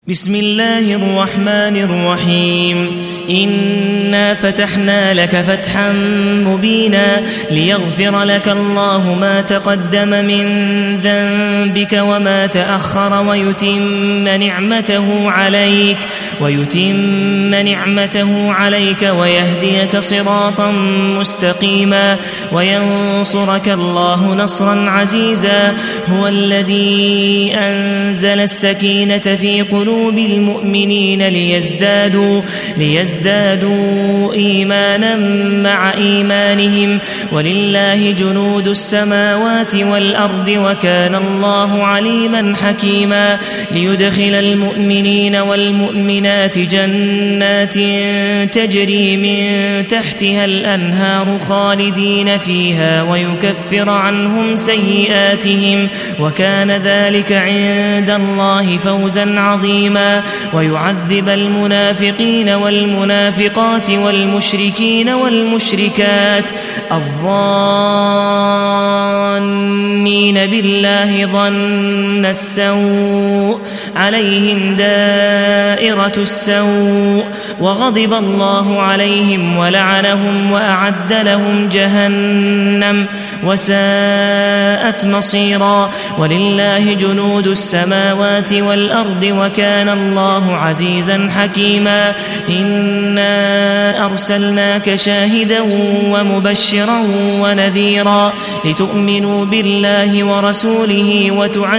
بسم الله الرحمن الرحيم إنا فتحنا لك فتحا مبينا ليغفر لك الله ما تقدم من ذنبك وما تأخر ويتم نعمته عليك ويهديك صراطا مستقيما وينصرك الله نصرا عزيزا هو الذي أنزل السكينة في قلوب المؤمنين ليزدادوا إيمانا مع إيمانهم ولله جنود السماوات والأرض وكان الله عليما حكيما ليدخل المؤمنين والمؤمنات جنات تجري من تحتها الأنهار خالدين فيها ويكفر عنهم سيئاتهم وكان ذلك عند الله فوزا عظيما ويعذب المنافقين والمنافقات والمشركين والمشركات الظانين بالله ظن السوء عليهم دائرة السوء وغضب الله عليهم ولعنهم وأعد لهم جهنم وساءت مصيرا ولله جنود السماوات والأرض وكان الله عزيزا حكيما إنا أرسلناك شاهدا ومبشرا ونذيرا لتؤمنوا بالله ورسوله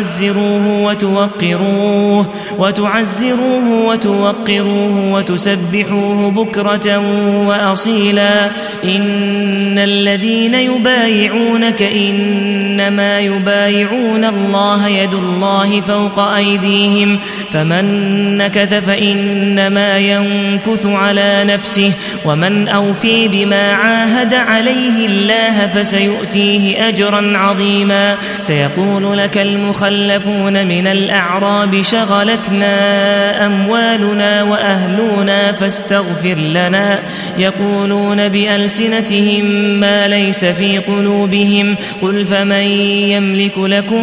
وتعزروه وتوقروه وتسبحوه بكرة وأصيلا إن الذين يبايعونك إنما يبايعون الله يد الله فوق أيديهم فمن نكث فإنما ينكث على نفسه ومن أوفي بما عاهد عليه الله فسيؤتيه أجرا عظيما سيقول لك المخلفون من الأعراب شغلتنا أموالنا وأهلنا فاستغفر لنا يقولون بألسنتهم ما ليس في قلوبهم قل فمن يملك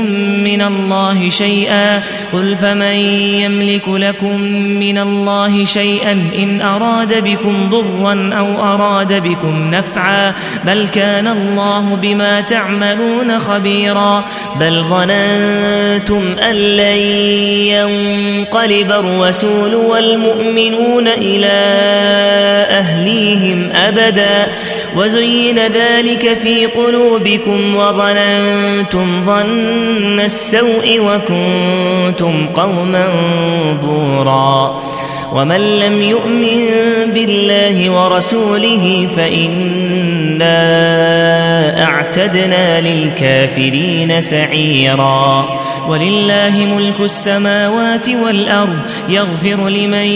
لكم من الله شيئا إن أراد بكم ضرا أو أراد بكم نفعا بل كان الله بما تعملون خبيرا بل ظننتم أن لن ينقلب الرسول والمؤمنون إلى أهليهم أبدا وزين ذلك في قلوبكم وظننتم ظن السوء وكنتم قوما بورا ومن لم يؤمن بالله ورسوله فإنا أعتدنا للكافرين سعيرا ولله ملك السماوات والأرض يغفر لمن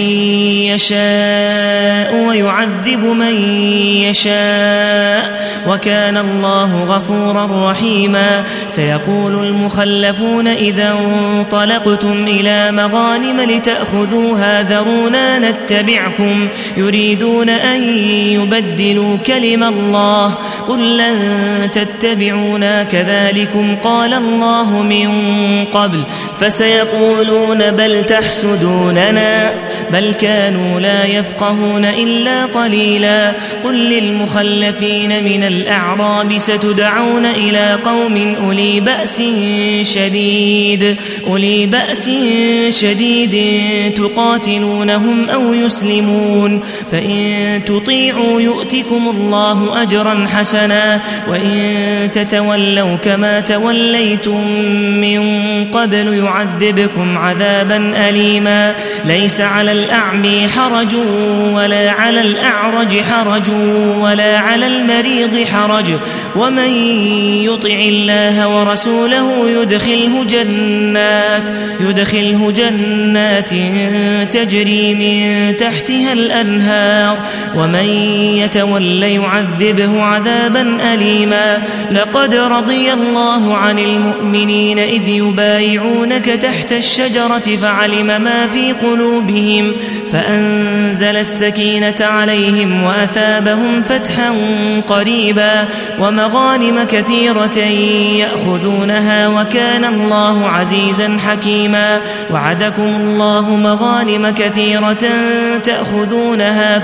يشاء ويعذب من يشاء وكان الله غفورا رحيما سيقول المخلفون إذا انطلقتم إلى مغانم لتأخذوها ذرونا نتبعكم يريدون أن يبدلوا كلم الله قل لن تتبعونا كذلكم قال الله من قبل فسيقولون بل تحسدوننا بل كانوا لا يفقهون إلا قليلا قل للمخلفين من الأعراب ستدعون إلى قوم أولي بأس شديد تقاتلونهم أو يسلمون فإن تطيعوا يؤتكم الله أجرا حسنا وإن تتولوا كما توليتم من قبل يعذبكم عذابا أليما ليس على الأعمي حرج ولا على الأعرج حرج ولا على المريض حرج ومن يطع الله ورسوله يدخله جنات تجري من تحتها الأنهار ومن يتول يعذبه عذابا أليما لقد رضي الله عن المؤمنين إذ يبايعونك تحت الشجرة فعلم ما في قلوبهم فأنزل السكينة عليهم وأثابهم فتحا قريبا ومغانم كثيرة يأخذونها وكان الله عزيزا حكيما. وعدكم الله مغانم كثيرة تأخذونها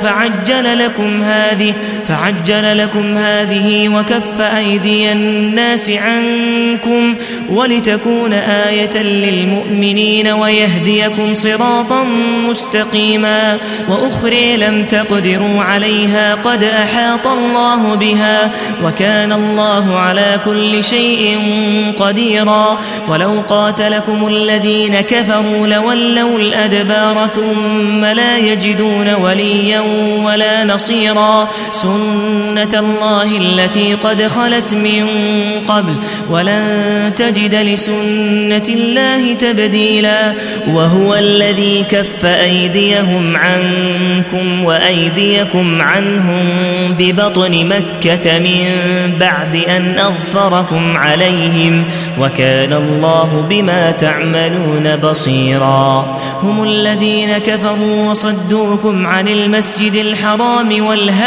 فعجل لكم هذه وكف أيدي الناس عنكم ولتكون آية للمؤمنين ويهديكم صراطا مستقيما. وأخرى لم تقدروا عليها قد أحاط الله بها وكان الله على كل شيء قديرا. ولو قاتلكم الذين كفروا لولوا الأدبار ثم لا يجدون وليا ولا نصيرا. سنة الله التي قد خلت من قبل ولن تجد لسنة الله تبديلا. وهو الذي كف أيديهم عنكم وأيديكم عنهم ببطن مكة من بعد أن أظفركم عليهم وكان الله بما تعملون بصيرا. هم الذين كفروا وصدوكم عن المسجد الحرام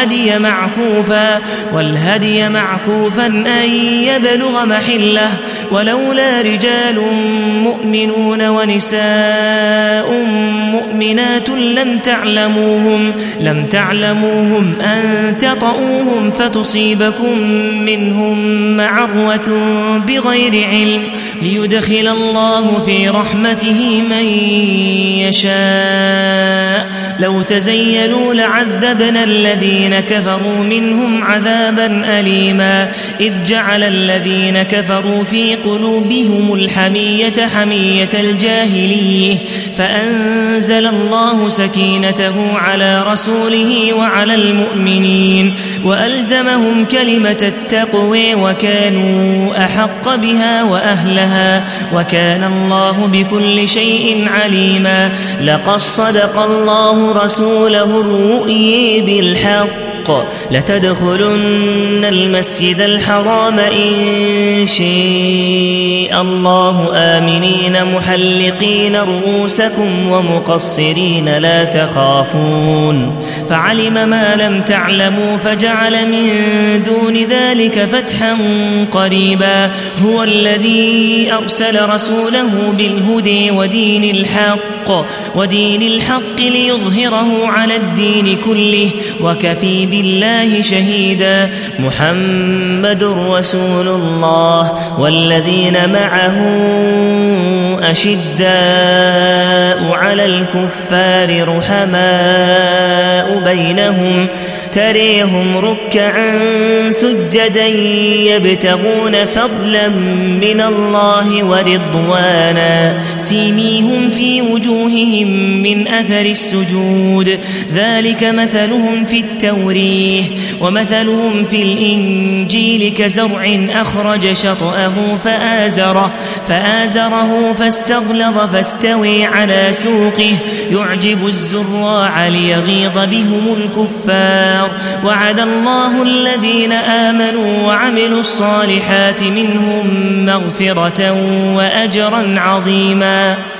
والهدي معكوفا أن يبلغ محله ولولا رجال مؤمنون ونساء مؤمنات لم تعلموهم أن تطؤوهم فتصيبكم منهم معرة بغير علم ليدخل الله في رحمته من يشاء. لو تزيلوا لعذبنا الذين كفروا منهم عذابا أليما. إذ جعل الذين كفروا في قلوبهم الحمية حمية الجاهلية فأنزل الله سكينته على رسوله وعلى المؤمنين وألزمهم كلمة التقوى وكانوا أحق بها وأهلها وكان الله بكل شيء عليما. لقد صدق الله رسوله الرؤيا بالحق لتدخلن المسجد الحرام إن شاء الله آمنين محلقين رؤوسكم ومقصرين لا تخافون فعلم ما لم تعلموا فجعل من دون ذلك فتحا قريبا. هو الذي أرسل رسوله بالهدى ودين الحق ليظهره على الدين كله وكفى بالله شهيدا. محمد رسول الله والذين معه أشداء على الكفار رحماء بينهم تريهم ركعا سجدا يبتغون فضلا من الله ورضوانا سيميهم في وجوههم من أثر السجود ذلك مثلهم في التوريه ومثلهم في الإنجيل كزرع أخرج شطأه فآزره فاستغلظ فاستوي على سوقه يعجب الزراع ليغيظ بهم الكفار. وعد الله الذين آمنوا وعملوا الصالحات منهم مغفرة وأجرا عظيما.